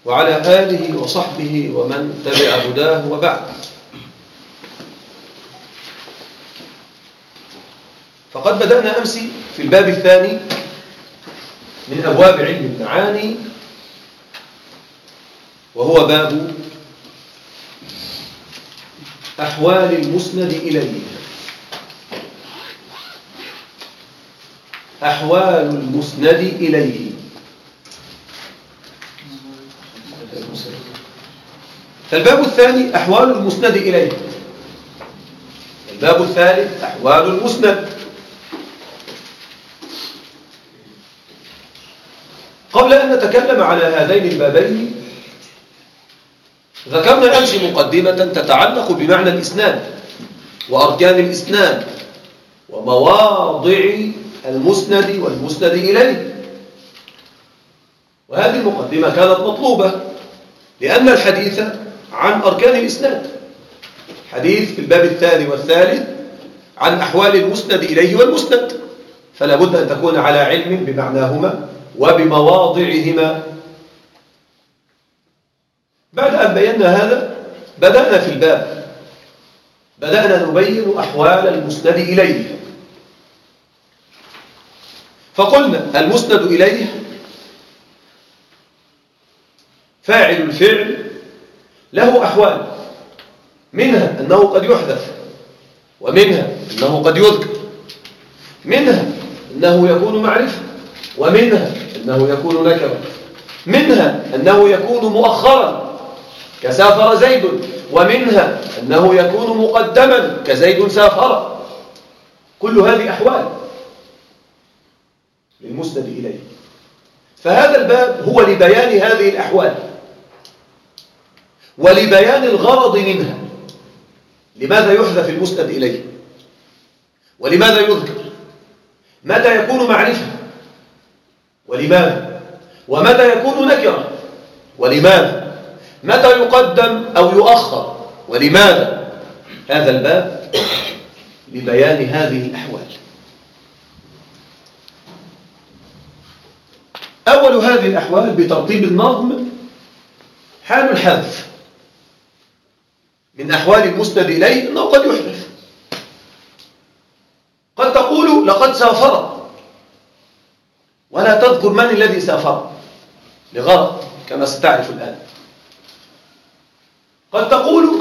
وعلى آله وصحبه ومن تبع هداه وبعد. فقد بدأنا أمس في الباب الثاني من أبواب علم المعاني، وهو باب أحوال المسند إليه. أحوال المسند إليه. فالباب الثاني أحوال المسند إليه. الباب الثالث أحوال المسند. قبل أن نتكلم على هذين البابين ذكرنا أمس مقدمة تتعلق بمعنى الإسناد وأركان الإسناد ومواضع المسند والمسند إليه. وهذه المقدمة كانت مطلوبة لأن الحديث عن أركان الإسناد، حديث في الباب الثاني والثالث عن أحوال المسند إليه والمسند، فلا بد أن تكون على علم بمعناهما وبمواضعهما. بعد أن بينا هذا بدأنا في الباب، بدأنا نبين أحوال المسند إليه. فقلنا المسند إليه فاعل الفعل له أحوال، منها أنه قد يحذف، ومنها أنه قد يذكر، منها أنه يكون معرفة، ومنها أنه يكون نكرة، منها أنه يكون مؤخرا كسافر زيد، ومنها أنه يكون مقدما كزيد سافر. كل هذه أحوال للمسند إليه. فهذا الباب هو لبيان هذه الأحوال ولبيان الغرض منها. لماذا يحذف المسند إليه؟ ولماذا يذكر؟ متى يكون معرفة؟ ولماذا؟ ومتى يكون نكرة؟ ولماذا؟ متى يقدم أو يؤخر؟ ولماذا؟ هذا الباب لبيان هذه الأحوال. أول هذه الأحوال بترتيب النظم حال الحذف. من أحوال المسند إليه أنه قد يحذف. قد تقول لقد سافر ولا تذكر من الذي سافر لغرض كما ستعرف الآن. قد تقول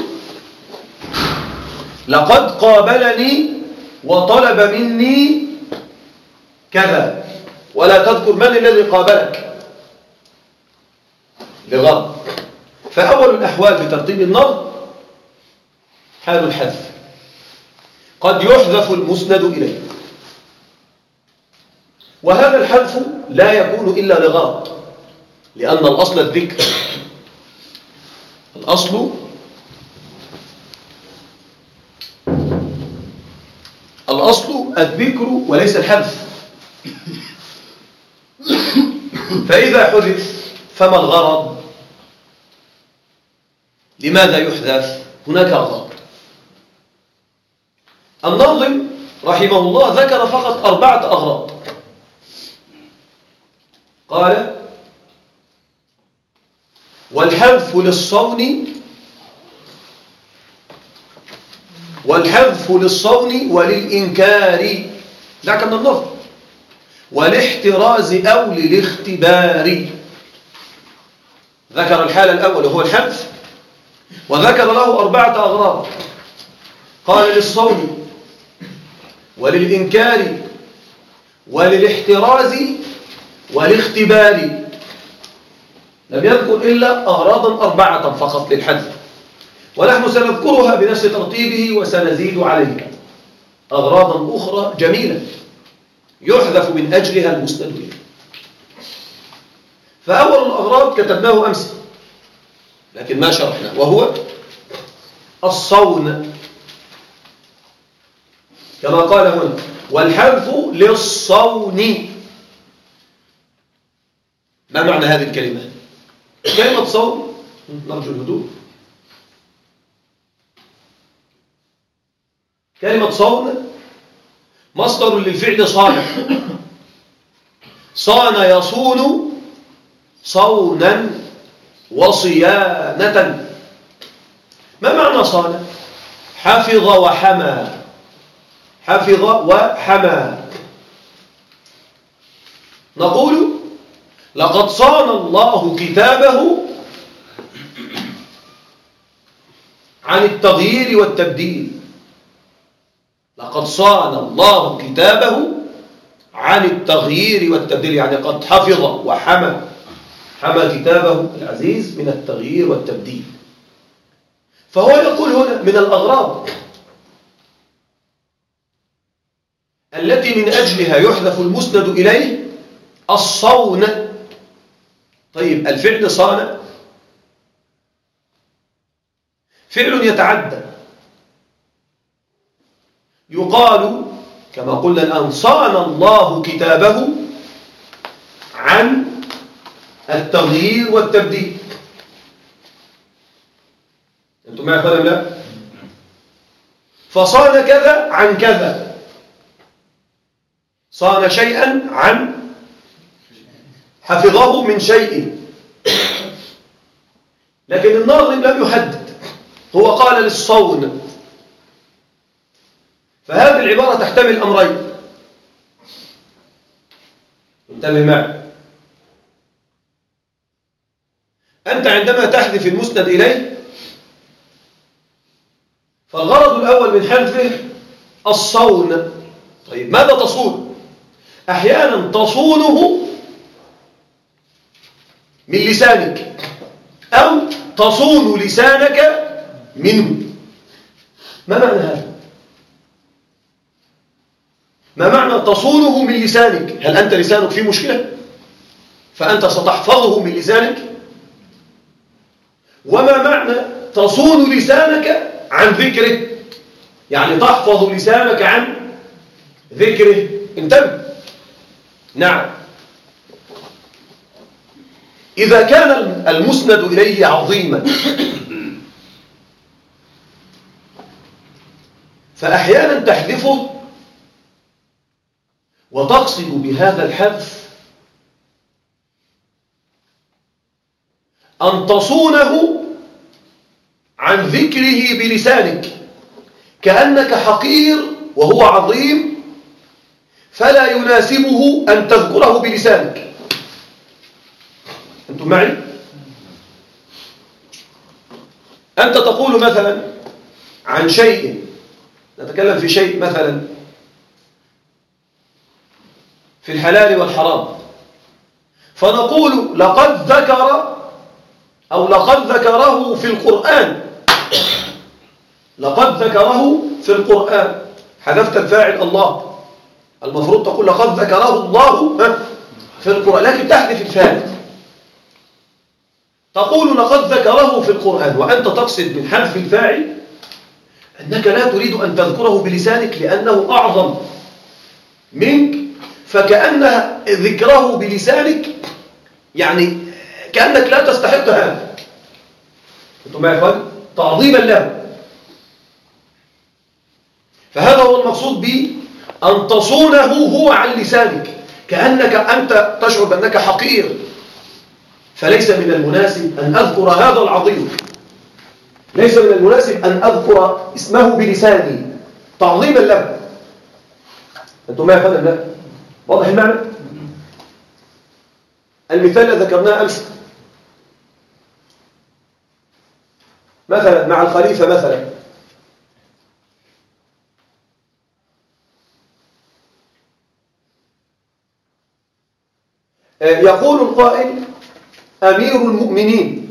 لقد قابلني وطلب مني كذا ولا تذكر من الذي قابلك لغرض. فأول الأحوال بترتيب النظم حال الحذف. قد يحذف المسند إليه، وهذا الحذف لا يكون إلا لغرض، لأن الأصل الذكر. الأصل الذكر وليس الحذف. فإذا حذف فما الغرض؟ لماذا يحذف؟ هناك غرض. الناظم رحمه الله ذكر فقط 4 أغراض. قال: والحذف للصون وللإنكار، ذاك من النظم، والاحتراز أو للاختبار. ذكر الحال الأول وهو الحذف، وذكر له 4 أغراض. قال: للصون وللإنكار وللاحتراز والاختبار. لم يذكر إلا أغراضا 4 فقط للحذف، ونحن سنذكرها بنفس ترتيبه وسنزيد عليها أغراضا أخرى جميلة يحذف من أجلها المسند إليه. فأول الأغراض كتبناه أمس لكن ما شرحناه، وهو الصون، كما قال هنا: والحذف للصون. ما معنى هذه الكلمة؟ كلمة صون، نرجو الهدوء. كلمة صون مصدر للفعل صان. صان يصون صونا وصيانة. ما معنى صان؟ حفظ وحمى. حفظ وحمى. نقول لقد صان الله كتابه عن التغيير والتبديل. لقد صان الله كتابه عن التغيير والتبديل، يعني قد حفظ وحمى، حمى كتابه العزيز من التغيير والتبديل. فهو يقول هنا من الأغراض التي من أجلها يحذف المسند إليه الصون. طيب الفعل صان فعل يتعدى، يقال كما قلنا الآن صان الله كتابه عن التغيير والتبديل. أنتم معي فهم لا؟ فصان كذا عن كذا، صان شيئا عن، حفظه من شيء. لكن الناظم لم يحدد، هو قال للصون. فهذه العبارة تحتمل أمرين، انتبه معي. أنت عندما تحذف المسند إليه فالغرض الأول من حذفه الصون. طيب ماذا تصون؟ أحيانا تصونه من لسانك أو تصون لسانك منه. ما معنى هذا؟ ما معنى تصونه من لسانك؟ هل أنت لسانك فيه مشكلة فأنت ستحفظه من لسانك؟ وما معنى تصون لسانك عن ذكره؟ يعني تحفظ لسانك عن ذكره. انتبه. نعم، إذا كان المسند إليه عظيما فأحيانا تحذفه وتقصد بهذا الحذف أن تصونه عن ذكره بلسانك، كأنك حقير وهو عظيم فلا يناسبه أن تذكره بلسانك. أنتم معي؟ أنت تقول مثلا عن شيء، نتكلم في شيء مثلا في الحلال والحرام، فنقول لقد ذكر أو لقد ذكره في القرآن. لقد ذكره في القرآن، حذفت الفاعل الله، المفروض تقول لقد ذكره الله في القرآن، لكن تحذف الفاعل. تقول لقد ذكره في القرآن وأنت تقصد من حذف الفاعل أنك لا تريد أن تذكره بلسانك لأنه أعظم منك، فكأن ذكره بلسانك يعني كأنك لا تستحق هذا. أنتم معي يا إخوان؟ تعظيما له. فهذا هو المقصود بأن تصونه هو عن لسانك، كأنك أنت تشعر بأنك حقير، فليس من المناسب أن أذكر هذا العظيم، ليس من المناسب أن أذكر اسمه بلساني تعظيما له. أنتم معي يا إخوان؟ لا واضح المعنى؟ المثال الذي ذكرناه أمس مثلا مع الخليفة مثلا، يقول القائل أمير المؤمنين،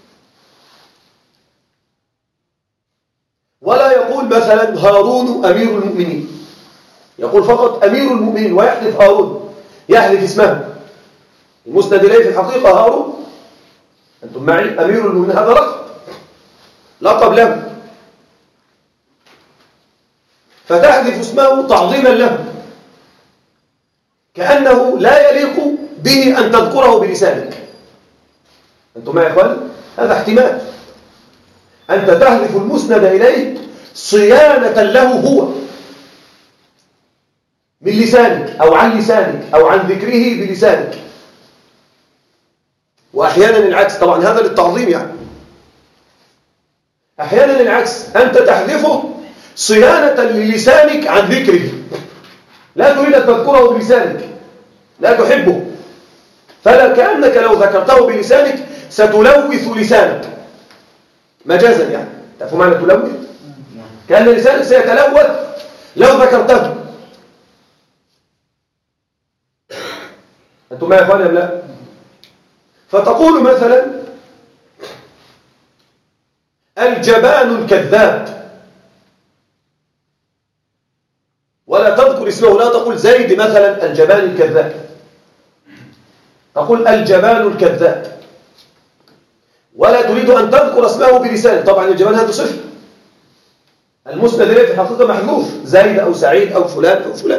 ولا يقول مثلا هارون أمير المؤمنين، يقول فقط أمير المؤمنين ويحذف هارون، يحذف اسمه المسند إليه في الحقيقة هارون. أنتم معي؟ أمير المؤمنين هذا لقب له، فتحذف اسمه تعظيما له، كأنه لا يليق به أن تذكره بلسانك. أنتم معي يا إخوان؟ هذا احتمال. أنت تحذف المسند إليه صيانة له هو من لسانك أو عن لسانك أو عن ذكره بلسانك. وأحيانا العكس، طبعا هذا للتعظيم يعني. أحيانا العكس، أنت تحذفه صيانة للسانك عن ذكره، لا تريد أن تذكره بلسانك، لا تحبه، فلا كأنك لو ذكرته بلسانك ستلوث لسانك مجازا يعني. تعرفوا معنى تلوث؟ كأن لسانك سيتلوث لو ذكرته. أنتم ما يا أخواني أم لا؟ فتقول مثلا الجبان الكذاب، ولا تذكر اسمه، لا تقول زيد مثلا الجبان الكذاب، تقول الجبان الكذاب، ولا تريد أن تذكر اسمه بلسانك. طبعا الجبان هذا صفة، المسند إليه في الحقيقة محذوف، زيد أو سعيد أو فلان أو فلان،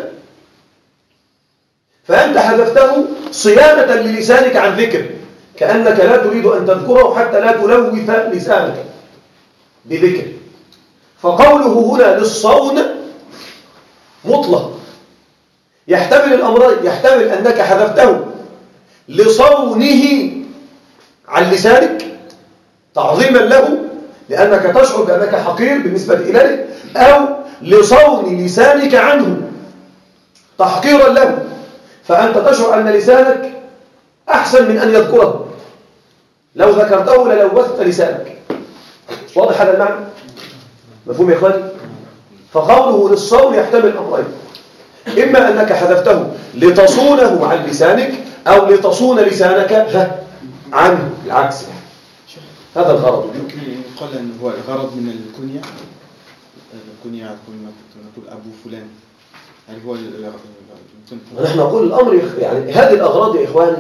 فأنت حذفته صيانة للسانك عن ذكر، كأنك لا تريد أن تذكره حتى لا تلوث لسانك بذكر. فقوله هنا للصون مطلق، يحتمل الأمرين، يحتمل أنك حذفته لصونه عن لسانك تعظيما له لأنك تشعر بأنك حقير بالنسبة إليه، أو لصون لسانك عنه تحقيرا له، فأنت تشعر أن لسانك أحسن من أن يذكره، لو ذكرته للوثت لسانك. واضح هذا المعنى؟ مفهوم يا إخواني؟ فقوله للصون يحتمل الأمرين، إما أنك حذفته لتصونه عن لسانك أو لتصون لسانك عنه، العكس. هذا الغرض. يمكن يقال أن هو الغرض من الكنية، نقول أبو فلان، هل هو نحن نقول الأمر يعني هذه الأغراض يا إخواني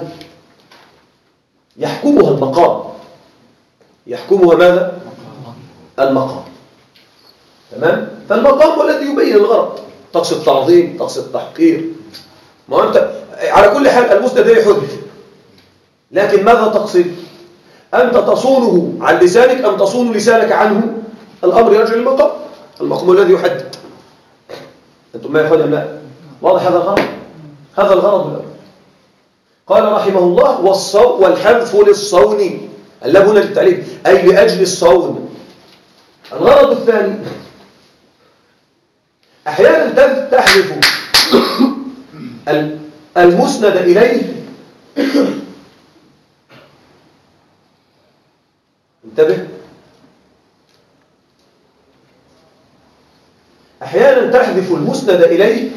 يحكمها المقام، يحكمها ماذا؟ المقام. تمام؟ فالمقام هو الذي يبين الغرض، تقصد تعظيم، تقصد تحقير. ما أنت على كل حال المسند يحدث، لكن ماذا تقصد؟ أنت تصونه عن لسانك أم تصون لسانك عنه؟ الأمر يرجع للمقام، المقام الذي يحدد. أنتم ما يقول لا؟ واضح هذا الغرض؟ هذا الغرض الأول. قال رحمه الله والحذف للصون، اللام هنا للتعليم أي لأجل الصون. الغرض الثاني أحيانا تحذف المسند إليه، انتبه، أحيانا تحذف المسند إليه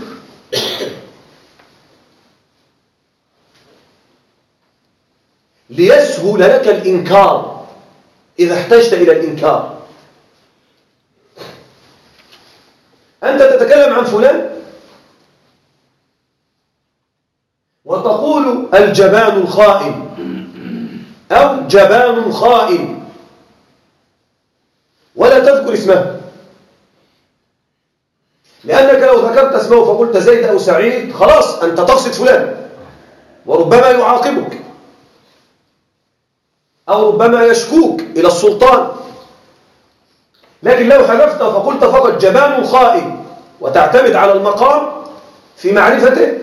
ليسهل لك الإنكار إذا احتجت إلى الإنكار. أنت تتكلم عن فلان وتقول الجبان الخائن أو جبان خائن ولا تذكر اسمه، لأنك لو ذكرت اسمه فقلت زيد أو سعيد خلاص أنت تقصد فلان، وربما يعاقبك أو ربما يشكوك إلى السلطان. لكن لو حذفت فقلت فقط جبان خائن وتعتمد على المقام في معرفته،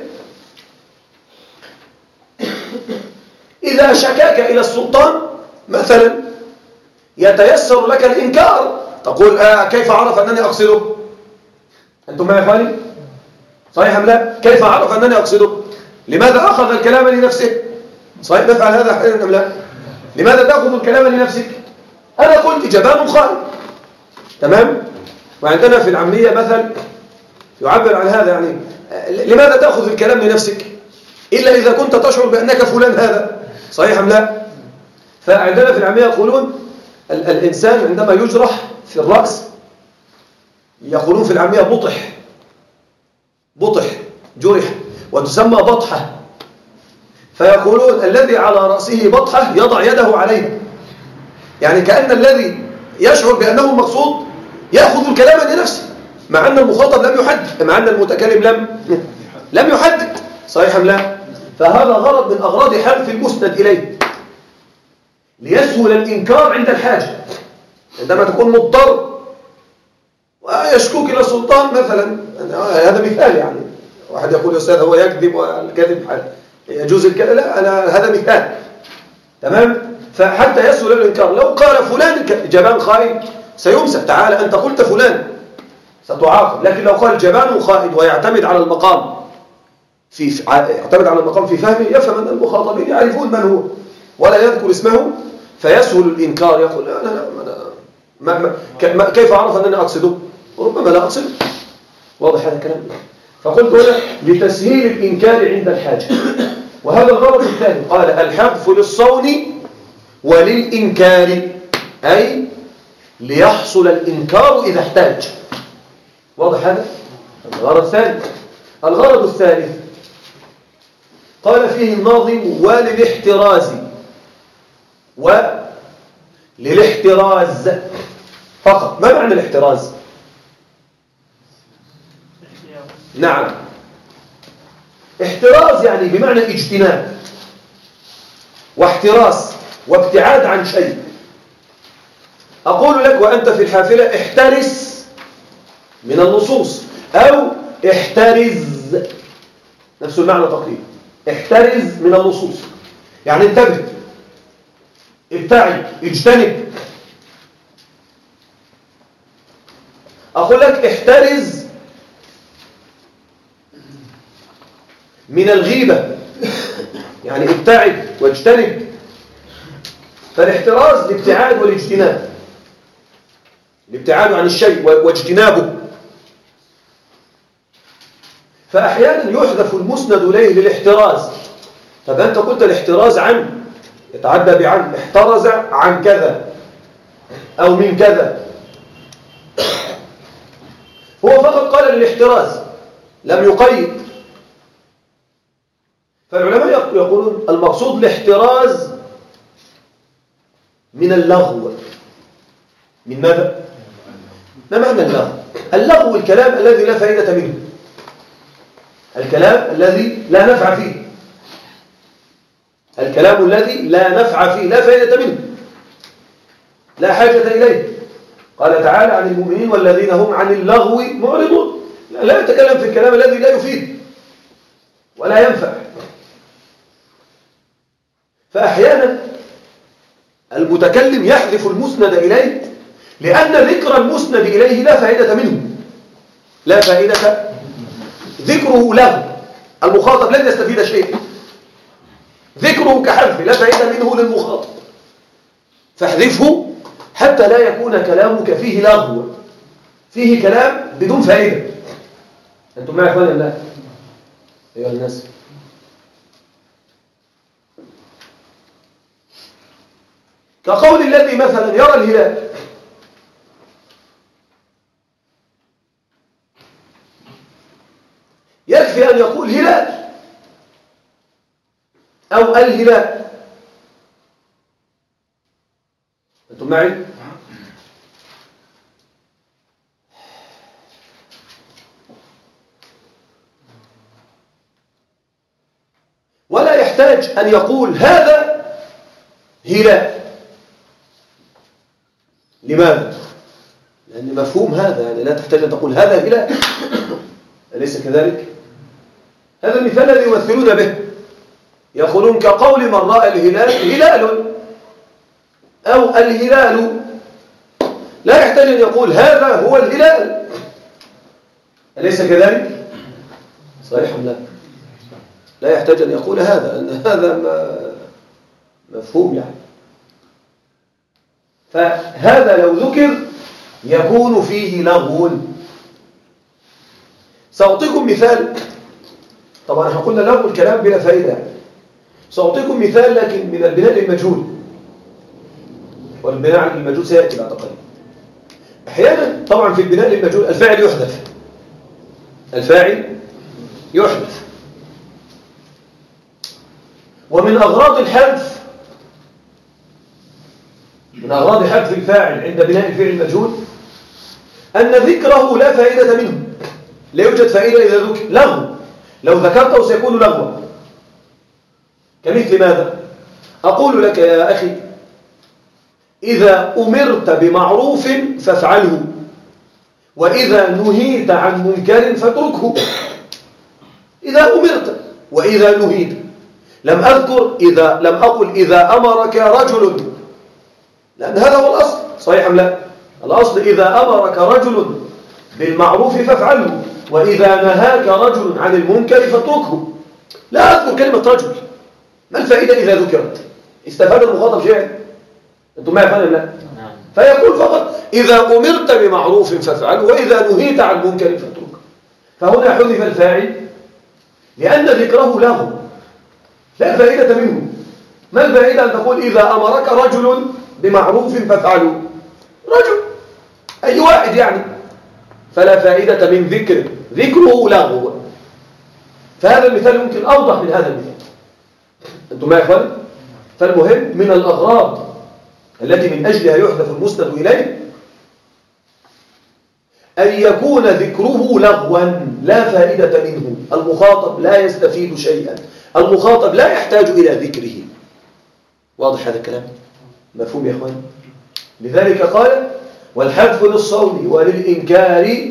إذا شكاك إلى السلطان مثلا يتيسر لك الإنكار، تقول كيف عرف أنني أقصده؟ أنتم ما يفعلي؟ صحيح أم لا؟ كيف عرف أنني أقصده؟ لماذا أخذ الكلام لنفسه؟ صحيح نفعل هذا أحيانا أم لا؟ لماذا تأخذ الكلام لنفسك؟ أنا قلت جبان خائن، تمام؟ وعندنا في العامية مثل يعبر عن هذا، يعني لماذا تأخذ الكلام لنفسك إلا إذا كنت تشعر بأنك فلان هذا، صحيح أم لا؟ فعندنا في العامية يقولون الإنسان عندما يجرح في الرأس يقولون في العامية بطح جرح، وتسمى بطحة، فيقولون الذي على رأسه بطحة يضع يده عليه، يعني كأن الذي يشعر بأنه المقصود يأخذ الكلام لنفسه، مع أن المخاطب لم يحدد، مع أن المتكلم لم يحدد، صحيح أم لا؟ فهذا غرض من أغراض حذف المسند إليه ليسهل الإنكار عند الحاجة، عندما تكون مضطر ويشكوك إلى السلطان مثلا، هذا مثال، يعني واحد يقول يا أستاذ هو يكذب والكذب يجوز الكذب، لا هذا مثال، تمام؟ فحتى يسهل الإنكار. لو قال فلان جبان خائن سيمسك، تعالى أنت قلت فلان ستعاقب. لكن لو قال جبان خائن ويعتمد على المقام في فهمه، يفهم أن المخاطبين يعرفون من هو ولا يذكر اسمه، فيسهل الإنكار. يقول لا كيف عرف أنني أقصده؟ ربما لا أقصده. واضح هذا الكلام؟ فقلت هنا لتسهيل الإنكار عند الحاجة. وهذا الغرض الثاني، قال الحذف للصون وللإنكار، أي ليحصل الإنكار إذا احتاج. واضح هذا؟ الغرض الثاني. الغرض الثالث قال فيه الناظم وللاحتراز، وللاحتراز فقط. ما معنى الاحتراز؟ نعم، احتراز يعني بمعنى اجتناب واحتراس وابتعاد عن شيء. أقول لك وأنت في الحافلة احترس من اللصوص، أو احترز، نفس المعنى تقريبا. احترز من اللصوص يعني انتبه، ابتعد، اجتنب. أقول لك احترز من الغيبة يعني ابتعد واجتنب. فالاحتراز الابتعاد والاجتناب، الابتعاد عن الشيء واجتنابه. فأحيانا يحذف المسند إليه للاحتراز. طب أنت قلت الاحتراز عن، يتعدى بعن، احترز عن كذا أو من كذا. هو فقط قال للاحتراز لم يقيد. فالعلماء يقولون المقصود الاحتراز من اللغو. من ماذا؟ ما معنى اللغو؟ اللغو الكلام الذي لا فائدة منه، الكلام الذي لا نفع فيه، الكلام الذي لا نفع فيه، لا فائدة منه، لا حاجة إليه. قال تعالى عن المؤمنين والذين هم عن اللغو معرضون. لا يتكلم في الكلام الذي لا يفيد ولا ينفع. فأحيانا المتكلم يحذف المسند إليه لأن ذكر المسند إليه لا فائدة منه، لا فائدة، ذكره له المخاطب لن يستفيد شيء، ذكره كحذف لا فائدة منه للمخاطب، فاحذفه حتى لا يكون كلامك فيه لغو، فيه كلام بدون فائدة. أنتم معي أخواني الله أيها الناس؟ كقول الذي مثلا يرى الهلال، يكفي أن يقول هلال أو الهلال. أنتم معي؟ ولا يحتاج أن يقول هذا هلال. لماذا؟ لأن مفهوم هذا يعني لا تحتاج أن تقول هذا هلال، أليس كذلك؟ هذا المثال الذي يمثلون به، يقولون كقول من رأى الهلال هلال أو الهلال، لا يحتاج أن يقول هذا هو الهلال، أليس كذلك؟ صحيح أم لا؟ لا يحتاج أن يقول هذا، أن هذا مفهوم يعني. فهذا لو ذكر يكون فيه لغو. سأعطيكم مثال، طبعا احنا قلنا لغو الكلام بلا فائدة يعني. سأعطيكم مثال لكن من البناء للمجهول، والبناء للمجهول سيأتي بعد قليل. أحيانا طبعا في البناء للمجهول الفاعل يحذف، الفاعل يحذف. ومن أغراض الحذف، من أغراض حذف الفاعل عند بناء الفعل المجهول أن ذكره لا فائدة منه، لا يوجد فائدة إذا ذكر، لغو، لو ذكرته سيكون لغوا. كمثل ماذا؟ أقول لك يا أخي إذا أمرت بمعروف فافعله، وإذا نهيت عن منكر فاتركه. إذا أمرت وإذا نهيت، لم أقل إذا أمرك رجل، لأن هذا هو الأصل، صحيح أم لا؟ الأصل إذا أمرك رجل بالمعروف فافعله، وإذا نهاك رجل عن المنكر فاتركه. لا أذكر كلمة رجل، ما الفائدة إذا ذكرت؟ استفاد المخاطب شيئا؟ أنتم ما يفعلون لا؟ فيقول فقط إذا أمرت بمعروف فافعله، وإذا نهيت عن منكر فاتركه. فهنا حذف الفاعل لأن ذكره له لا فائدة منه. ما الفائدة أن تقول إذا أمرك رجل بمعروف فافعله؟ رجل أي واحد يعني، فلا فائدة من ذكره لغو. فهذا المثال يمكن أوضح من هذا المثال. أنتم ما يفعل؟ فالمهم من الأغراض التي من أجلها يحدث المسند إليه أن يكون ذكره لغوا لا فائدة منه، المخاطب لا يستفيد شيئا، المخاطب لا يحتاج إلى ذكره. واضح هذا الكلام؟ مفهوم يا أخوان؟ لذلك قال والحذف للصون وللإنكار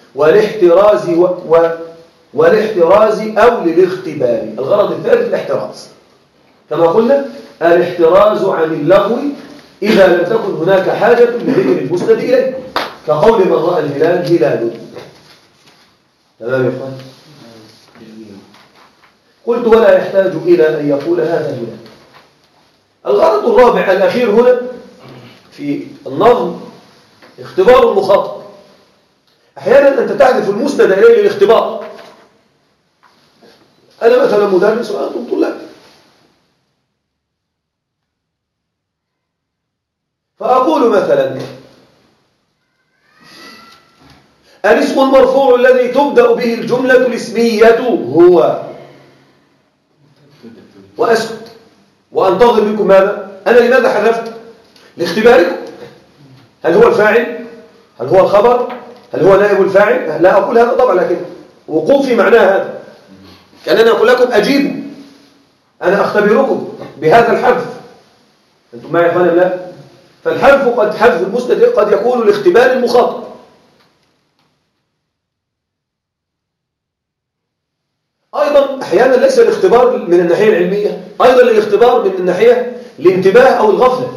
والاحتراز أو للاختبار. الغرض الثالث الاحتراز، كما قلنا الاحتراز عن اللغو إذا لم تكن هناك حاجة لذكر المسند إليه، كقول من رأى الهلال هلال. تمام يا إخوان؟ قلت ولا يحتاج إلى أن يقول هذا هلال. الغرض الرابع الأخير هنا في النظم اختبار المخاطب. أحيانا أنت تحذف المسند إليه للاختبار. أنا مثلا مدرس وأنتم طلاب، فأقول مثلا الاسم المرفوع الذي تبدأ به الجملة الاسمية هو، وأسكت وأنتظر منكم ماذا؟ أنا لماذا حذفت؟ لاختباركم. هل هو الفاعل؟ هل هو الخبر؟ هل هو نائب الفاعل؟ لا أقول هذا طبعا، لكن وقوفي معناه هذا، كأنني أقول لكم أجيبوا، أنا أختبركم بهذا الحذف. أنتم معي يا أخوانا؟ لا. فالحذف حذف المسند قد يكون لاختبار المخاطب. أيضا أحيانا ليس الاختبار من الناحية العلمية، أيضا الاختبار من الناحية الانتباه أو الغفلة.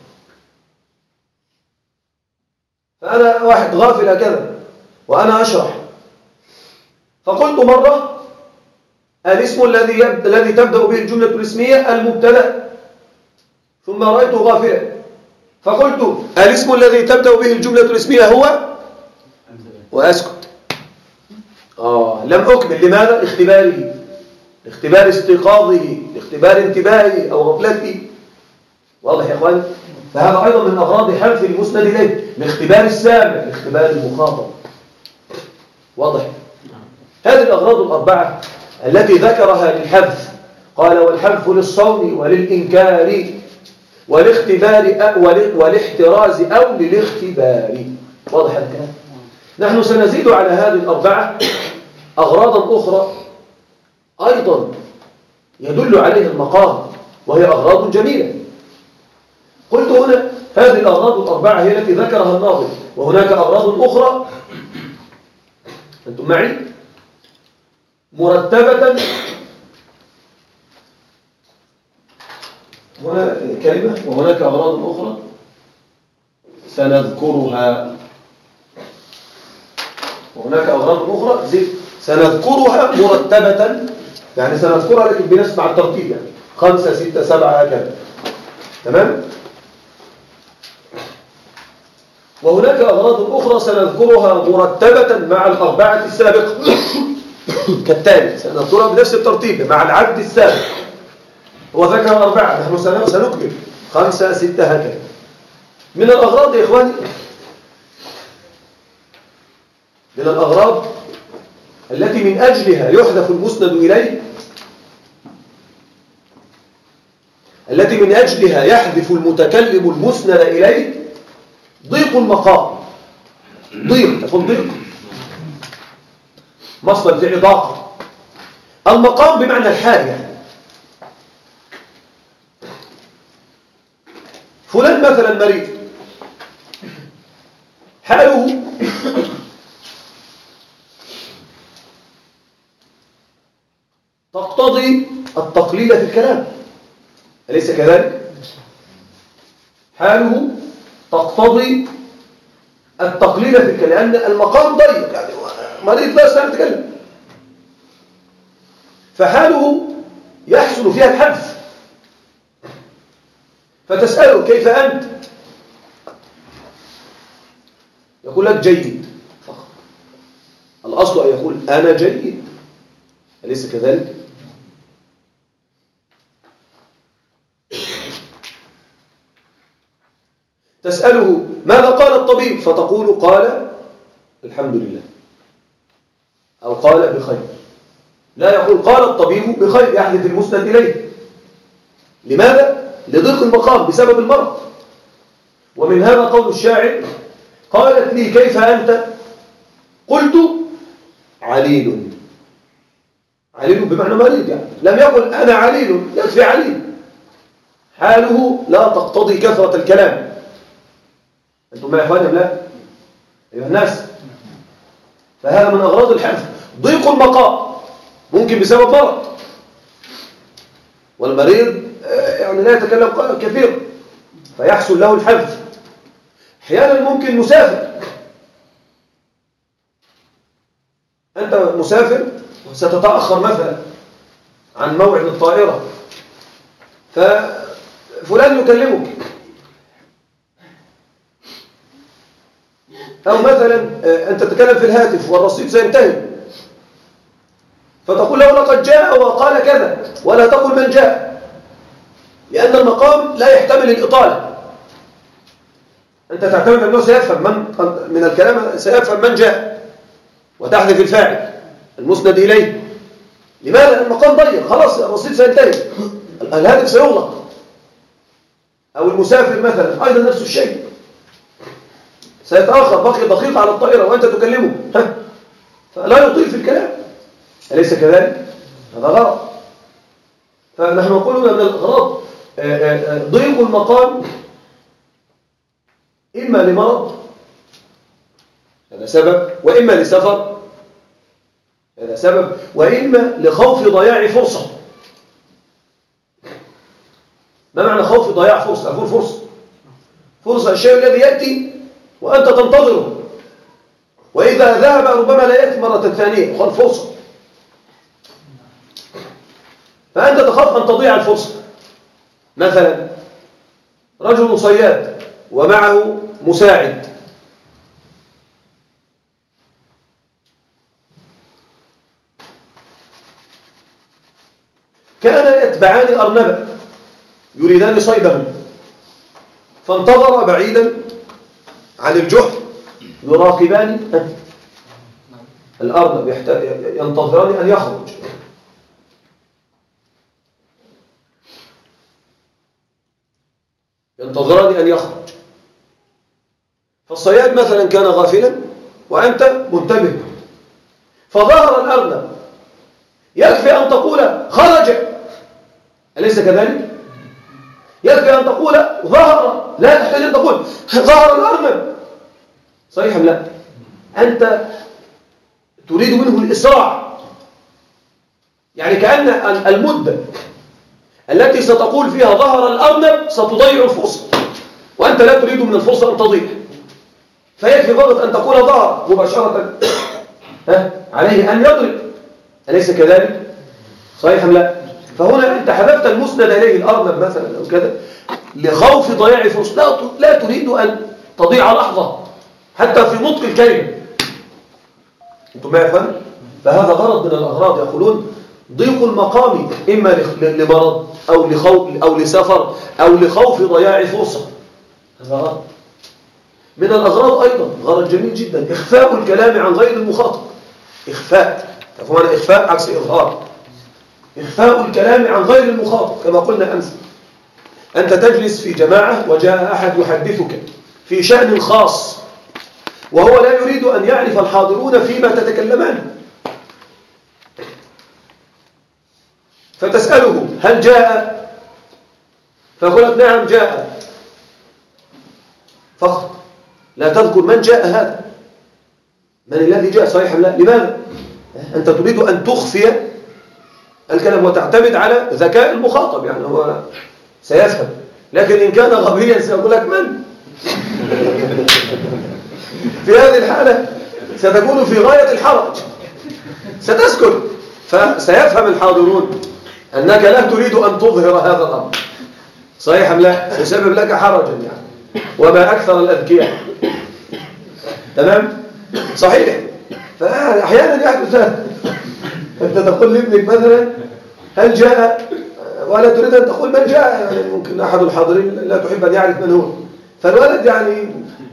فأنا واحد غافل هكذا وأنا أشرح، فقلت مرة الاسم الذي تبدأ به الجملة الاسمية المبتدأ، ثم رأيته غافلا فقلت الاسم الذي تبدأ به الجملة الاسمية هو، وأسكت. لم أكمل. لماذا؟ اختباره، اختبار استيقاظه، اختبار انتباهه أو غفلته. واضح يا أخوان؟ فهذا أيضا من أغراض حذف المسند إليه، لاختبار السامع، لاختبار المخاطب. واضح؟ هذه الأغراض الأربعة التي ذكرها للحذف. قال والحذف للصون وللإنكار والاختبار والاحتراز أو للاختبار. واضح هذا الكلام؟ نحن سنزيد على هذه الأربعة أغراضا أخرى أيضا يدل عليها المقام، وهي أغراض جميلة. قلت هنا هذه الأغراض الأربعة هي التي ذكرها الناظم، وهناك أغراض أخرى أنتم معي مرتبة. هنا كلمة وهناك أغراض أخرى سنذكرها، وهناك أغراض أخرى سنذكرها مرتبة، يعني سنذكرها لكن بنفس مع الترتيب، يعني 5 6 7 هكذا. تمام؟ وهناك أغراض أخرى سنذكرها مرتبة مع الأربعة السابقة كالتالي، سنذكرها بنفس الترتيب مع العد السابق. هو ذكر 4، نحن سنكمل 5 6 هكذا. من الأغراض يا إخواني، من الأغراض التي من أجلها يحذف المسند إليه، التي من أجلها يحذف المتكلم المسند إليه، ضيق المقام. ضيق، تكون ضيق مصدر فعل ضاق. المقام بمعنى الحال، يعني فلان مثلا مريض، حاله تقتضي التقليل في الكلام، أليس كذلك؟ حاله تقتضي التقليل في الكلام لأن المقام ضيق، يعني مريض لا يستطيع أن يتكلم، فحاله يحصل فيها الحذف، فتسأله كيف أنت؟ يقول لك جيد فقط. الأصل أن يقول أنا جيد، أليس كذلك؟ تسأله ماذا قال الطبيب؟ فتقول قال الحمد لله أو قال بخير. لا يقول قال الطبيب بخير، يحذف المسند إليه. لماذا؟ لضيق المقام بسبب المرض. ومن هذا قول الشاعر قالت لي كيف أنت؟ قلت عليل. عليل بمعنى مريض، يعني لم يقل أنا عليل، يكفي عليل. حاله لا تقتضي كثرة الكلام. أنتم ما يا إخواني لا؟ أيها الناس، فهذا من أغراض الحذف. ضيق المقام ممكن بسبب مرض، والمريض يعني لا يتكلم كثير فيحصل له الحذف. أحيانا ممكن مسافر، أنت مسافر وستتأخر مثلا عن موعد الطائرة، ففلان يكلمك، أو مثلا أنت تتكلم في الهاتف والرصيد سينتهي، فتقول له لقد جاء وقال كذا، ولا تقل من جاء، لأن المقام لا يحتمل الإطالة. أنت تعتمد أنه سيفهم من الكلام، سيفهم من جاء، وتحذف الفاعل المسند إليه. لماذا؟ لأن المقام ضيق، خلاص الرصيد سينتهي، الهاتف سيغلق. أو المسافر مثلا أيضا نفس الشيء، سيتأخر بقي دقيقة على الطائرة وأنت تكلمه، فلا يطيل في الكلام، أليس كذلك؟ هذا غلط. فنحن نقول من الأغراض ضيق المقام إما لمرض، هذا سبب، وإما لسفر، هذا سبب، وإما لخوف ضياع فرصة. ما معنى خوف ضياع فرصة؟ أقول فرصة الشيء الذي يأتي وأنت تنتظره، وإذا ذهب ربما لا يأتي مرة ثانية، قال فرصة، فأنت تخاف أن تضيع الفرصة. مثلا رجل صياد ومعه مساعد، كان يتبعان أرنبا يريدان صيدهم، فانتظر بعيدا عن الجحر يراقبان الأرنب، ينتظران أن يخرج. فالصياد مثلا كان غافلا وأنت منتبه، فظهر الأرنب، يكفي أن تقول خرج، أليس كذلك؟ يكفي أن تقول ظهر، لا تحتاج أن تقول ظهر الأرنب، صحيح لا؟ أنت تريد منه الإسراع، يعني كأن المدة التي ستقول فيها ظهر الأرنب ستضيع الفرصة، وأنت لا تريد من الفرصة أن تضيع، فيكفي فقط أن تقول ظهر مباشرة عليه أن يضرب، أليس كذلك؟ صحيح لا؟ فهنا أنت حذفت المسند إليه الأرنب مثلا أو كذا لخوف ضياع فرصة، لا تريد أن تضيع لحظة حتى في نطق الكلمة. أنتم ما يفهم؟ فهذا غرض من الأغراض. يقولون ضيق المقام إما لمرض أو لخوف أو لسفر أو لخوف ضياع فرصة، هذا غرض. من الأغراض أيضا غرض جميل جدا، إخفاء الكلام عن غير المخاطب. إخفاء، تفهمون؟ إخفاء عكس إظهار. إخفاء الكلام عن غير المخاطب، كما قلنا أمس، أنت تجلس في جماعة وجاء أحد يحدثك في شأن خاص، وهو لا يريد أن يعرف الحاضرون فيما تتكلمان، فتسأله هل جاء؟ فقلت نعم جاء فقط، لا تذكر من جاء هذا، من الذي جاء، صحيح لا؟ لماذا؟ أنت تريد أن تخفي الكلام وتعتمد على ذكاء المخاطب، يعني هو سيفهم. لكن إن كان غبيا سيقول لك من؟ في هذه الحالة ستكون في غاية الحرج، ستسكت، فسيفهم الحاضرون أنك لا تريد أن تظهر هذا الأمر، صحيح أم لا؟ سيسبب لك حرجا يعني، وما أكثر الأذكياء. تمام؟ صحيح. فأحيانا يحدث هذا، أنت تقول لابنك مثلا هل جاء، ولا تريد أن تقول من جاء، يعني ممكن أحد الحاضرين لا تحب أن يعرف من هو، فالولد يعني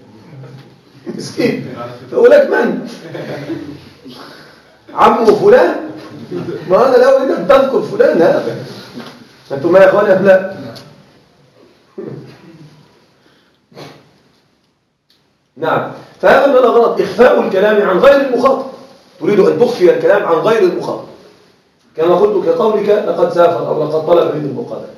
مسكين فأقول لك من؟ عمه فلان؟ ما أنا لا أريد أن تذكر فلان هذا. أنتم ما يا إخواني أم لا؟ نعم. فهذا من الأغراض إخفاء الكلام عن غير المخاطب، تريد أن تخفي الكلام عن غير المخاطب، كما قلت كقولك لقد سافر أو لقد طلب من المقابلة.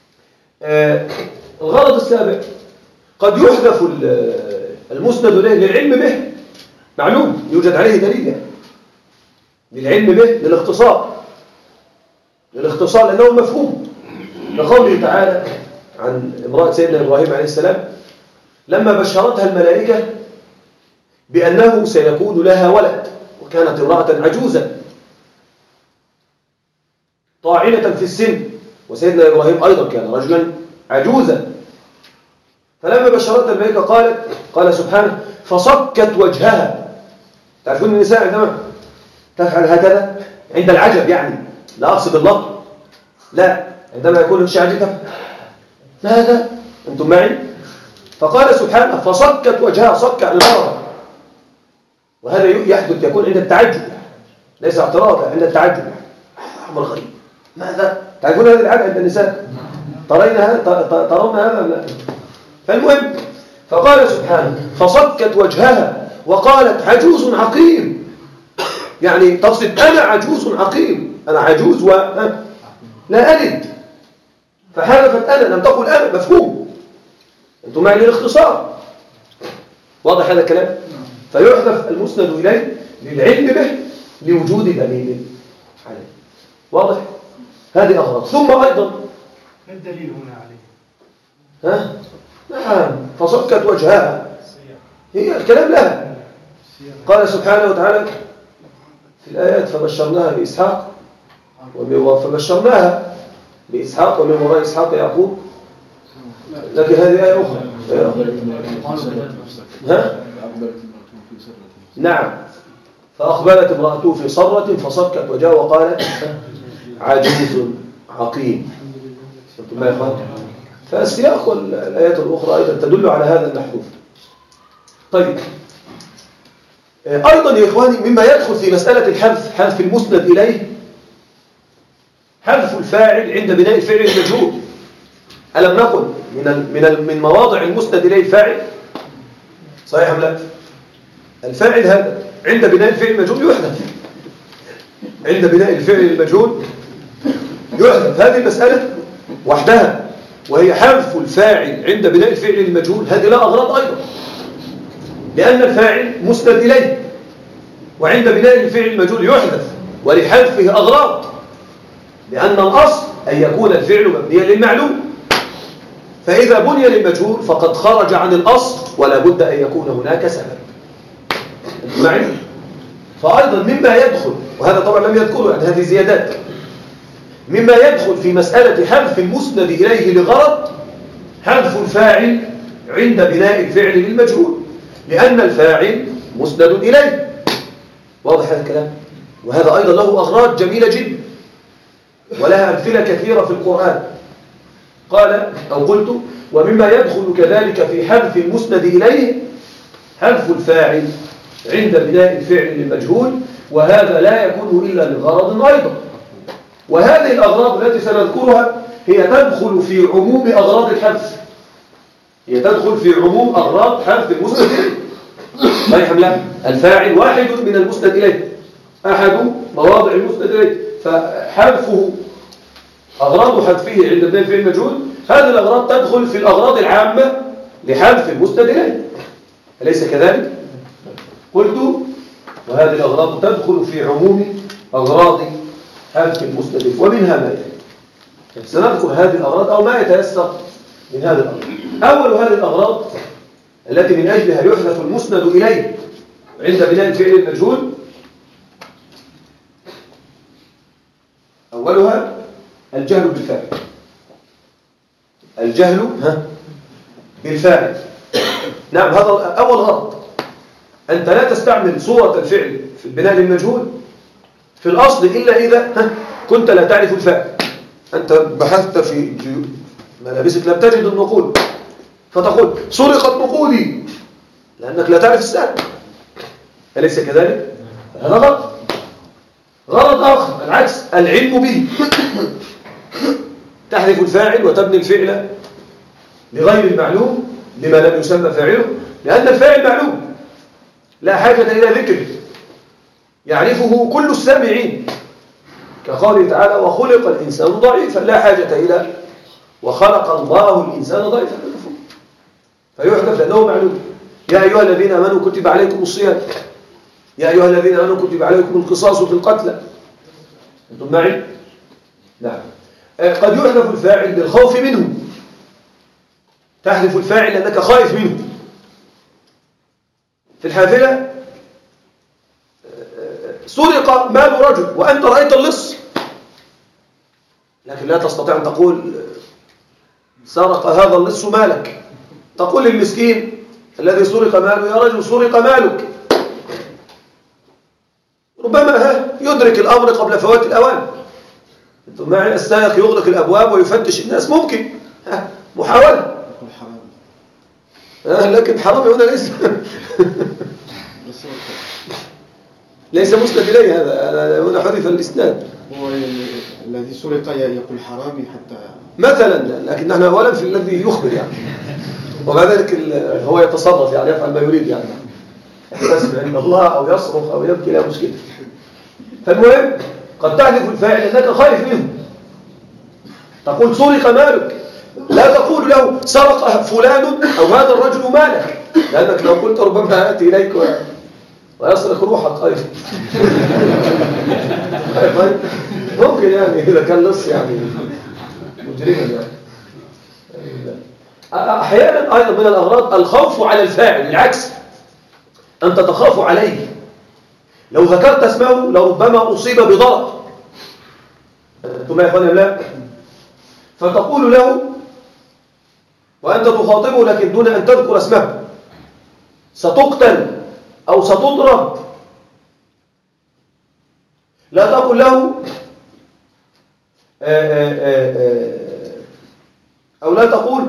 الغرض السابع قد يحذف المسند إليه للعلم به، معلوم يوجد عليه دليل يعني. للعلم به للاختصار لأنه مفهوم، لقوله تعالى عن امرأة سيدنا إبراهيم عليه السلام لما بشرتها الملائكة بأنه سيكون لها ولد، وكانت امرأة عجوزا طاعنة في السن، وسيدنا إبراهيم أيضا كان رجلا عجوزا. فلما بشرتها الملائكة قال سبحانه فصكت وجهها. تعرفون النساء عندما تفعل هكذا عند العجب، يعني لا أقصد اللطم، لا، عندما يكون الشيء عجيب ماذا؟ أنتم معي؟ فقال سبحانه فصكت وجهها، صك عن الغرض، وهذا يحدث يكون عند التعجب، ليس اعتراضا، عند التعجب، أمر غريب، ماذا؟ تعرفون هذه العادة عند النساء، ترون هذا؟ فالمهم فقال سبحانه فصكت وجهها وقالت عجوز عقيم، يعني تقصد أنا عجوز عقيم، أنا عجوز لا ألد، فحذفت أنا، لم تقل أنا، مفهوم. أنتم معي للاختصار، واضح هذا الكلام؟ فيحذف المسند إليه للعلم به لوجود دليل عليه، واضح؟ هذه أغراض. ثم أيضا ما الدليل هنا عليه؟ نعم، فصكت وجهها، هي الكلام لها. قال سبحانه وتعالى في الآيات فبشرناها بإسحاق فبشرناها بإسحاق ومن وراء إسحاق يعقوب، لكن هذه آية أخرى. نعم، فأقبلت امرأته في صرة فصكت وجهها وقالت عجوز عقيم. ما يخاطب، فالسياق والآيات الأخرى أيضا تدل على هذا المحذوف. طيب، أيضا يا إخواني مما يدخل في مسألة الحذف، حذف المسند إليه، حذف الفاعل عند بناء الفعل المجهول. ألم نقل من مواضع المسند إليه الفاعل؟ صحيح أم لا؟ الفاعل هذا عند بناء الفعل المجهول يحذف، عند بناء الفعل المجهول يحذف. هذه المسألة وحدها وهي حذف الفاعل عند بناء الفعل المجهول، هذه لا أغراض أيضا، لأن الفاعل مسند إليه، وعند بناء الفعل المجهول يحذف، ولحذفه أغراض، لأن الأصل أن يكون الفعل مبنيا للمعلوم، فإذا بني للمجهول فقد خرج عن الأصل ولا بد أن يكون هناك سبب. معي؟ فأيضا مما يدخل، وهذا طبعا لم يذكره، يعني هذه زيادات، مما يدخل في مسألة حذف المسند إليه لغرض حذف الفاعل عند بناء الفعل للمجهول، لأن الفاعل مسند إليه، واضح هذا الكلام؟ وهذا أيضا له أغراض جميلة جدا ولها أمثلة كثيرة في القرآن. قال أو قلت ومما يدخل كذلك في حذف المسند إليه حذف الفاعل عند بناء الفعل للمجهول، وهذا لا يكون إلا لغرض أيضا. وهذه الأغراض التي سنذكرها هي تدخل في عموم أغراض الحذف، هي تدخل في عموم أغراض حذف المسند إليه. صحيح أم لا؟ الفاعل واحد من المسند إليه، أحد مواضع المسند إليه، فحذفه أغراض حذفه عند بناء الفعل المجهول، هذه الأغراض تدخل في الأغراض العامة لحذف المسند إليه، أليس كذلك؟ قلت وهذه الأغراض تدخل في عموم أغراض هذه المسند ومنها ما يلي. سنذكر هذه الأغراض أو ما يتيسر من هذه الأغراض. أول هذه الأغراض التي من أجلها يحذف المسند إليه عند بناء الفعل المجهول، أولها الجهل بالفاعل. الجهل بالفاعل. نعم، هذا أول غرض. أنت لا تستعمل صورة الفعل في البناء للمجهول في الأصل إلا إذا كنت لا تعرف الفاعل. أنت بحثت في ملابسك لم تجد النقود فتقول سرقت نقودي لأنك لا تعرف السائل، أليس كذلك؟ هذا غلط. غلط آخر العكس، العلم به. تحذف الفاعل وتبني الفعل لغير المعلوم لما لم يسمى فاعله، لأن الفاعل معلوم لا حاجة إلى ذكره يعرفه كل السامعين، كقوله تعالى وخلق الإنسان ضعيفا، لا حاجة إلى وخلق الله الإنسان ضعيفا، فيحذف لأنه معلوم. يا أيها الذين آمنوا كتب عليكم الصيام، يا أيها الذين آمنوا كتب عليكم القصاص في القتلى. أنتم معي؟ نعم. قد يحذف الفاعل للخوف منه، تحذف الفاعل لأنك خائف منه. في الحافلة سرق مال رجل وأنت رأيت اللص، لكن لا تستطيع أن تقول سرق هذا اللص مالك. تقول للمسكين الذي سرق ماله يا رجل سرق مالك. ربما يدرك الأمر قبل فوات الأوان. أنتم معي؟ السائق يغلق الأبواب ويفتش الناس، ممكن محاولة، لكن حرام هنا ليس مسند إليه. هذا هنا حذف الإسناد. هو الذي سرق يقول حرامي حتى مثلا، لكن نحن أولا في الذي يخبر يعني، ومع ذلك هو يتصرف يعني يفعل ما يريد يعني، يسمع عند الله أو يصرخ أو يبكي لا مشكلة. فالمهم قد تحذف الفاعل لأنك خايف منه. تقول سرق مالك، لا تقول له سرق فلان أو هذا الرجل مالك، لأنك لو قلت ربما يأتي إليك ويصرخ روحك خايف. ممكن يعني إذا كان لص يعني مجرما يعني. أحيانا أيضا من الأغراض الخوف على الفاعل، العكس، أنت تخاف عليه. لو ذكرت اسمه لربما أصيب بضرر، ثم يا أخواني لا، فتقول له وأنت تخاطبه لكن دون أن تذكر اسمه ستقتل أو ستضرب. لا تقل له أو لا تقول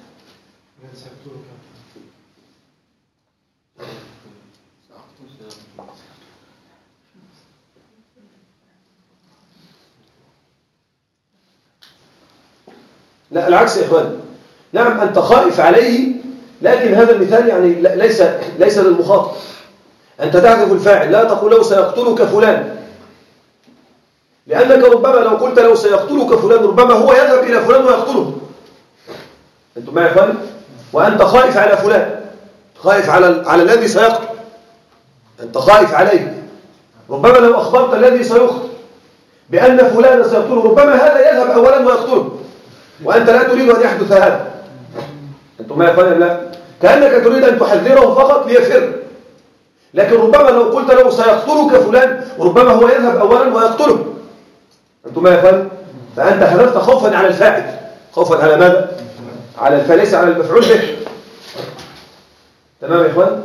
لا، العكس يا إخوان. نعم أنت خائف عليه، لكن هذا المثال يعني ليس للمخاطب. أنت تحذف الفاعل، لا تقول له سيقتلك فلان، لأنك ربما لو قلت له سيقتلك فلان ربما هو يذهب إلى فلان ويقتله. أنتم معي يا إخوان؟ وأنت خائف على فلان، خائف على الذي سيقتل، أنت خائف عليه. ربما لو أخبرت الذي سيقتل بأن فلان سيقتله ربما هذا يذهب أولا ويقتله، وأنت لا تريد أن يحدث هذا. أنتم ما يفعلون؟ لا، كأنك تريد أن تحذره فقط ليفر، لكن ربما لو قلت له سيقتلك فلان ربما هو يذهب أولا ويقتله. أنتم ما يفعلون؟ فأنت حذفت خوفا على الفاعل. خوفا على ماذا؟ على الفاعل، ليس على المفعول به. تمام يا إخوان؟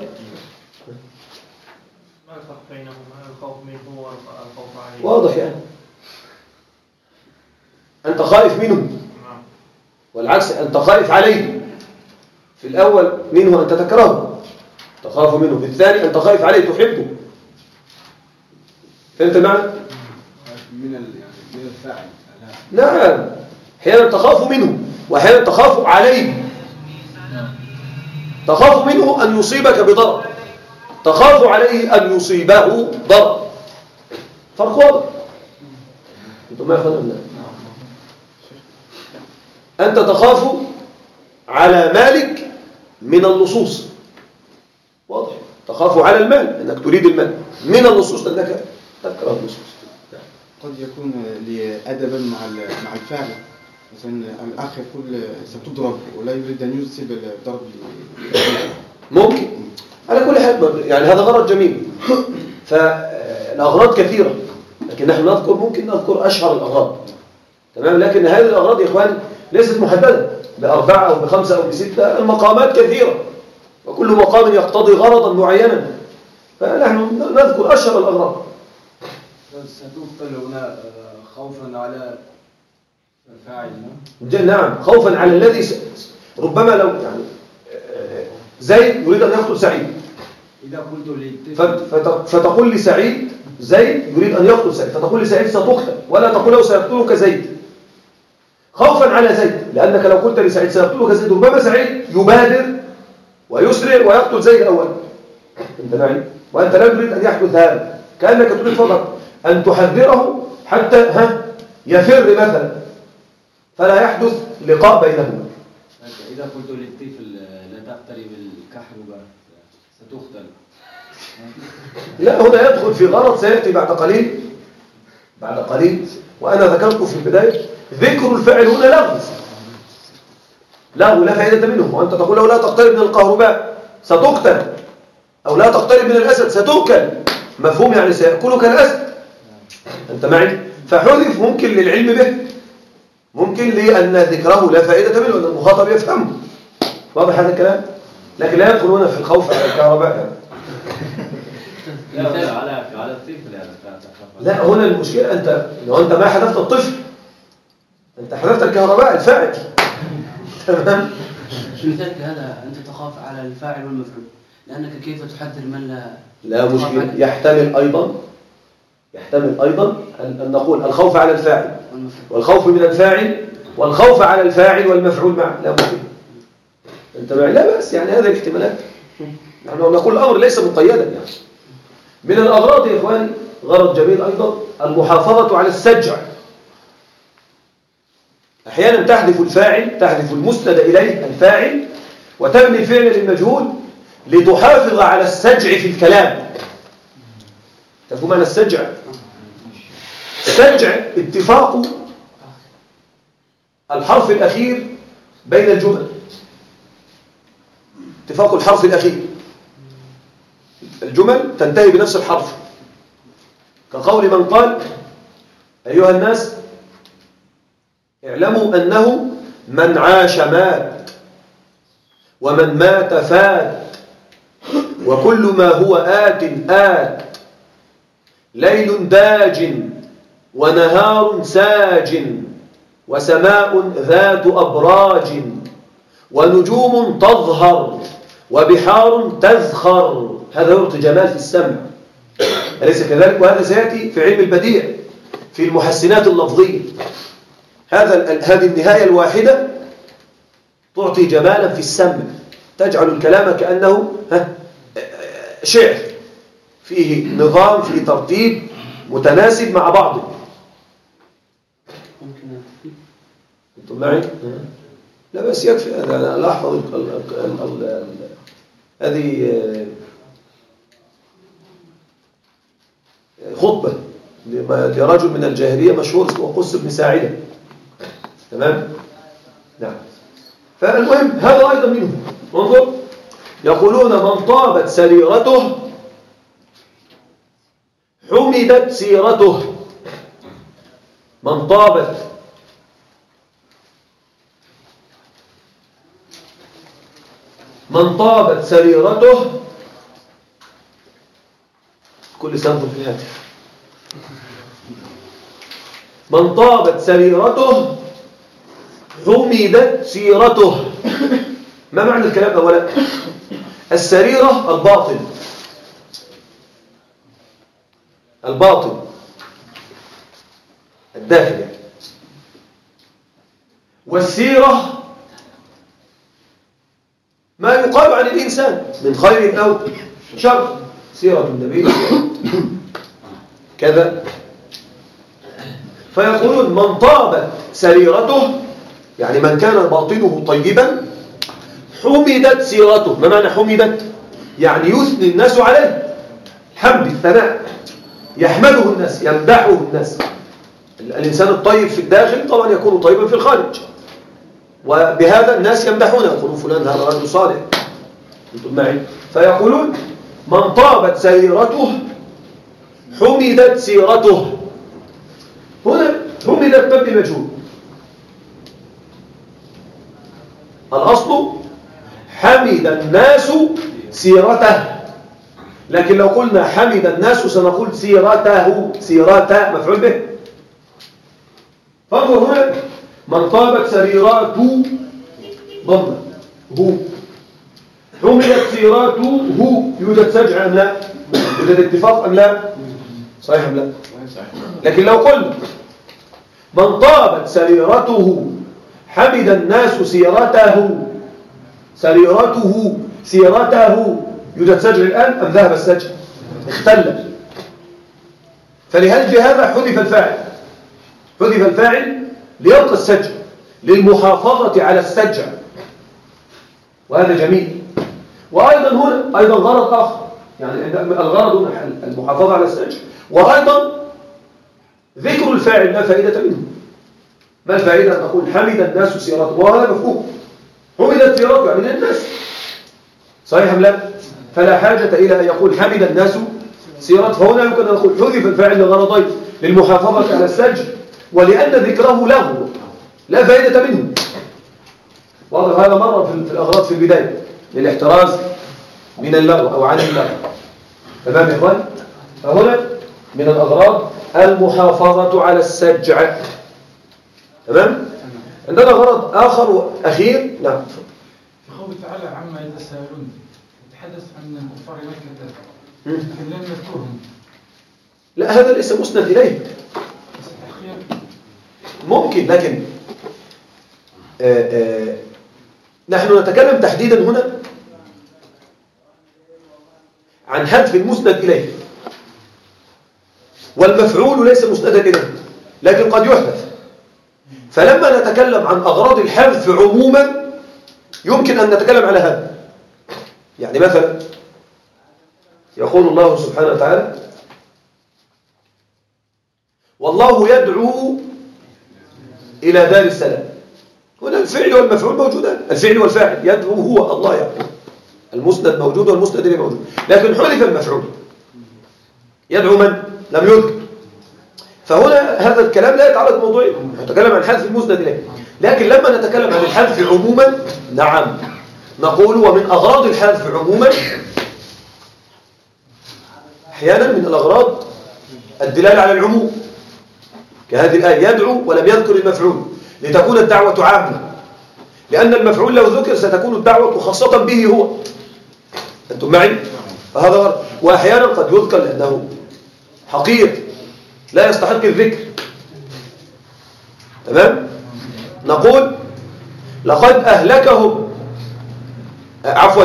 ما الفرق بينهما؟ الخوف منه والخوف عليه واضح يعني. أنت خائف منه، والعكس أنت خائف عليه. في الأول منه أنت تكرهه تخاف منه، في الثاني أنت خائف عليه تحبه. فهمت معنى؟ من الفاعل. نعم، أحيانا تخاف منه وأحيانا تخاف عليه. تخاف منه أن يصيبك بضرر، تخاف عليه أن يصيبه ضرر. فرق واضح. أنتم ما يفهمون؟ أنت تخاف على مالك من اللصوص، واضح. تخاف على المال أنك تريد المال، من اللصوص أنك تكره اللصوص. قد يكون لأدبا مع الفاعل، مثلا الأخ يقول ستضرب ولا يريد أن ينسب الضرب ممكن. على كل حال يعني هذا غرض جميل. فالأغراض كثيرة، لكن نحن ممكن نذكر أشهر الأغراض. تمام. لكن هذه الأغراض يا إخوان ليست محددة ب4 أو ب5 أو ب6. المقامات كثيرة، وكل مقام يقتضي غرضا معينا، فنحن نذكر أشهر الأغراض. ستبطل هنا خوفا على الفاعل. نعم، خوفا على الذي ربما لو يعني زيد يريد أن يقتل سعيد، إذا قلت فتقول لسعيد زيد يريد أن يقتل سعيد، فتقول لسعيد ستقتل، ولا تقول له سيقتلك زيد، خوفا على زيد. لأنك لو قلت لسعيد سيقتلك زيد، ربما سعيد يبادر ويسرع ويقتل زيد أولا. انت معي؟ وأنت لا تريد أن يحدث هذا، كأنك تريد فقط أن تحذره حتى يفر مثلا، فلا يحدث لقاء بينهما. إذا قلت للطفل لا تقترب الكحرباء ستقتل، لا، هنا يدخل في غرض سيأتي بعد قليل. وأنا ذكرت في البداية ذكر الفعل هنا لغو لا فائدة منه. وأنت تقول له لا تقترب من الكهرباء ستقتل، أو لا تقترب من الأسد ستؤكل، مفهوم يعني سيأكلك الأسد. أنت معي؟ فحذف ممكن للعلم به، ممكن لأن ذكره لا فائدة منه، أن المخاطب يفهمه. واضح هذا الكلام؟ لكن لا يدخل هنا في الخوف على الكهرباء. لا على الطفل. لا، هنا المشكلة أنت ما حذفت الطفل، أنت حذفت الكهرباء الفاعل. تمام. لذلك هذا أنت تخاف على الفاعل والمفعول، لأنك كيف تحذر من لا مشكلة. يحتمل أيضا أن نقول الخوف على الفاعل والخوف من الفاعل والخوف على الفاعل والمفعول معا، لا مشكلة. أنت معي؟ لا بأس، يعني هذه الاحتمالات. نحن نقول الأمر ليس مقيدا. يعني من الأغراض يا إخواني غرض جميل أيضا المحافظة على السجع. أحيانا تحذف المسند إليه الفاعل وتبني الفعل للمجهول لتحافظ على السجع في الكلام. تفهم معنى السجع؟ السجع اتفاق الحرف الأخير بين الجمل، اتفاق الحرف الأخير. الجمل تنتهي بنفس الحرف، كقول من قال أيها الناس اعلموا أنه من عاش مات ومن مات فات وكل ما هو آت ليل داج ونهار ساج وسماء ذات أبراج ونجوم تظهر وبحار تزخر. هذا يعطي جمال في السمع، أليس كذلك؟ وهذا سيأتي في علم البديع في المحسنات اللفظية. هذه النهاية الواحدة تعطي جمالا في السمع، تجعل الكلام كأنه شعر فيه نظام، فيه ترتيب متناسب مع بعضه. أنتم معي؟ لا بس يكفي هذا. أنا لا أحفظ هذه خطبة لرجل من الجاهلية مشهور اسمه قس بن ساعدة. تمام؟ نعم. فالمهم هذا أيضا منه. انظر، يقولون من طابت سريرته حمدت سيرته. من طابت سريرته، كل سنة في الهاتف. من طابت سريرته حمدت سيرته. ما معنى الكلام أولا؟ السريرة الباطن الداخل، والسيرة ما يقال عن الإنسان من خير أو شر. سيرة النبي كذا. فيقولون من طابت سريرته يعني من كان باطنه طيبا حمدت سيرته. ما معنى حمدت؟ يعني يثني الناس عليه، حمد الثناء، يحمده الناس، يمدحه الناس. الإنسان الطيب في الداخل طبعا يكون طيبا في الخارج، وبهذا الناس يمدحونه يقولون فلان هذا رجل صالح. انتم معي؟ فيقولون من طابت سريرته حمدت سيرته. هنا حمدت مبني مجهول، الأصل حمد الناس سيرته، لكن لو قلنا حمد الناس سنقول سيرته، سيرته مفعول به. فانظر هنا من طابت سريراته ضمه هو، حمدت سيراته هو، يوجد سجع أم لا؟ يوجد اتفاق أم لا؟ صحيح أم لا؟ لكن لو قلنا من طابت سريرته حمد الناس سيرته، سريرته سيرته، يوجد سجع الآن أم ذهب السجع؟ اختل. فلهجل هذا حذف الفاعل، حذف الفاعل ليبقى السجع للمحافظة على السجع، وهذا جميل. وأيضا هنا أيضا غرض آخر، يعني الغرض المحافظة على السجع، وأيضا ذكر الفاعل لا فائدة منه. ما الفائدة أن نقول حمد الناس سيرته، وهذا مفهوم، حمدت سيرته يعني للناس، صحيح أم لا؟ فلا حاجة إلى أن يقول حمد الناس سيرته. فهنا يمكن أن نقول حذف الفاعل لغرضين، للمحافظة على السجع ولأن ذكره له لا فائدة منه. واضح هذا مرة في الأغراض في البداية للاحتراز من اللغو أو عن اللغو. تمام يا إخوان؟ فهنا من الأغراض المحافظة على السجع. تمام؟ عندنا غرض آخر وأخير. نعم. في قوله تعالى عما يتساءلون يتحدث عن كفار مكة لكن لم يذكرهم. لا هذا ليس مسند إليه، ممكن، لكن نحن نتكلم تحديدا هنا عن حذف المسند إليه، والمفعول ليس مسندا إليه لكن قد يحذف. فلما نتكلم عن أغراض الحذف عموما يمكن أن نتكلم على هذا. يعني مثلا يقول الله سبحانه وتعالى والله يدعو إلى دار السلام. هنا الفعل والمفعول موجودان، الفعل والفاعل، يدعو هو الله يعني. المسند موجود والمسند إليه موجود، لكن حذف المفعول. يدعو من؟ لم يذكر. فهنا هذا الكلام لا يتعلق موضوعي، نتكلم عن حذف المسند إليه. لكن لما نتكلم عن الحذف عموما نعم نقول ومن أغراض الحذف عموما أحيانا من الأغراض الدلالة على العموم، كهذه الآية يدعو ولم يذكر المفعول لتكون الدعوة عامة، لأن المفعول لو ذكر ستكون الدعوة خاصة به هو. أنتم معي؟ فهذا غرض. وأحيانا قد يذكر لأنه حقير لا يستحق الذكر. تمام؟ نقول لقد أهلكهم عفوا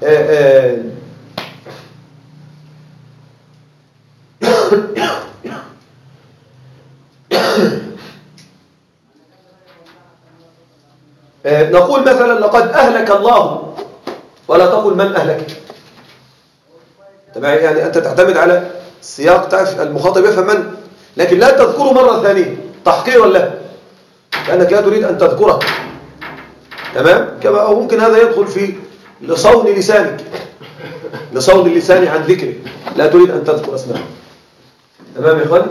نقول مثلا لقد أهلك الله ولا تقول من أهلك. تمام؟ يعني أنت تعتمد على السياق، تعرف المخاطب يفهم من، لكن لا تذكره مرة ثانية تحقيرا له لأنك لا تريد أن تذكره. تمام؟ كما أو ممكن هذا يدخل في لصون لسانك، لصون اللسان عن ذكره، لا تريد أن تذكر اسمه. تمام يا إخوان؟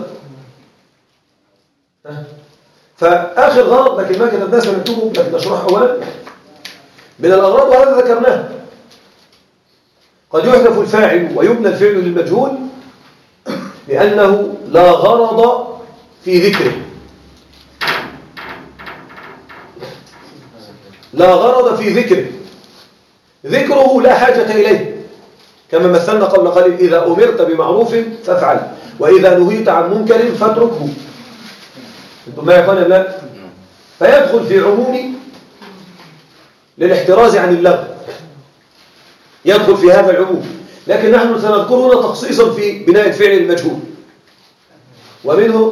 فآخر غرض لكن ما كتبناه سنكتبه لكن نشرح أولا من الأغراض وهذا ذكرناه. قد يحذف الفاعل ويبنى الفعل للمجهول لأنه لا غرض في ذكره، لا غرض في ذكره، ذكره لا حاجة إليه، كما مثلنا قبل قليل إذا أمرت بمعروف فافعل وإذا نهيت عن منكر فاتركه. انتم ما يقول لا؟ فيدخل في عموم للاحتراز عن اللغو، يدخل في هذا العموم، لكن نحن سنذكر هنا تخصيصا في بناء الفعل المجهول. ومنه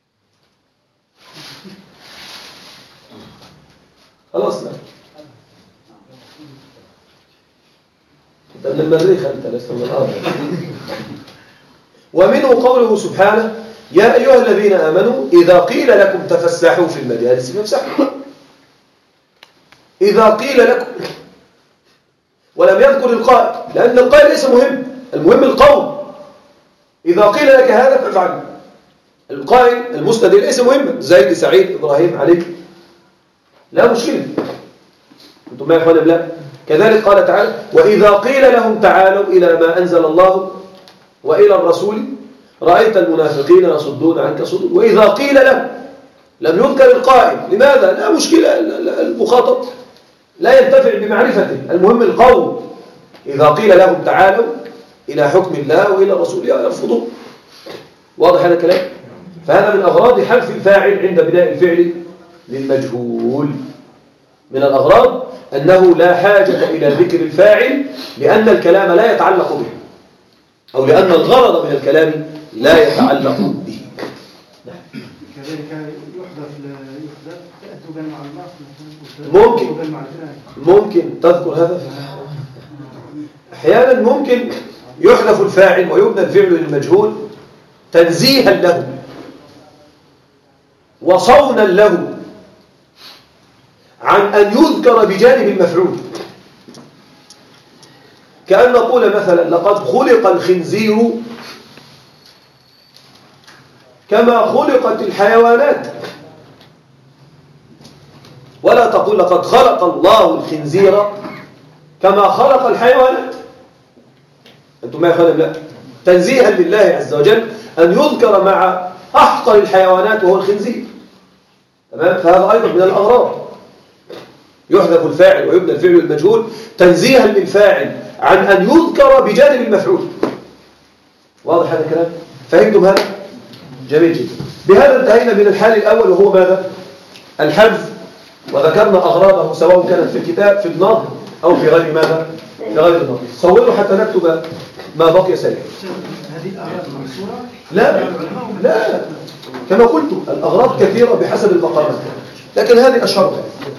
خلاص لا من المريخ أنت لست من الأرض. ومنه قوله سبحانه يا أيها الذين آمنوا إذا قيل لكم تفسحوا في المجالس فافسحوا. إذا قيل لكم، ولم يذكر القائل لأن القائل ليس مهم، المهم القول. إذا قيل لك هذا فافعل. القائل المسند ليس مهما، زيد سعيد إبراهيم عليك لا مشكلة. أنتم ما يا لا. كذلك قال تعالى وإذا قيل لهم تعالوا إلى ما أنزل الله وإلى الرسول رأيت المنافقين يصدون عنك صدود. وإذا قيل لهم لم يذكر القائل، لماذا؟ لا مشكلة، المخاطب لا ينتفع بمعرفته، المهم القول. إذا قيل لهم تعالوا إلى حكم الله وإلى الرسول يرفضون. واضح هذا الكلام؟ فهذا من أغراض حذف الفاعل عند بناء الفعل للمجهول. من الأغراض أنه لا حاجة إلى ذكر الفاعل لأن الكلام لا يتعلق به، أو لأن الغرض من الكلام لا يتعلق به. كذلك يحذف تأدبا مع النص. ممكن تذكر هذا. أحيانا ممكن يحذف الفاعل ويبنى الفعل للمجهول تنزيها له وصونا له عن أن يذكر بجانب المفعول، كأن نقول مثلا لقد خلق الخنزير كما خلقت الحيوانات، ولا تقول لقد خلق الله الخنزير كما خلق الحيوانات. أنتم ما يخلق؟ لا، تنزيها لله عز وجل أن يذكر مع أحقر الحيوانات وهو الخنزير. تمام؟ فهذا أيضا من الأغراض. يحذف الفاعل ويبنى الفعل المجهول تنزيها للفاعل عن أن يذكر بجانب المفعول. واضح هذا الكلام؟ فهمتم هذا؟ جميل جدا. بهذا انتهينا من الحال الأول وهو ماذا؟ الحذف، وذكرنا أغراضه سواء كانت في الكتاب في النظم أو في غير ماذا؟ في غير النظم. صوروا حتى نكتب ما بقي سريع. هذه الأغراض منصورة؟ لا كما قلت الأغراض كثيرة بحسب المقامات، لكن هذه أشهرها.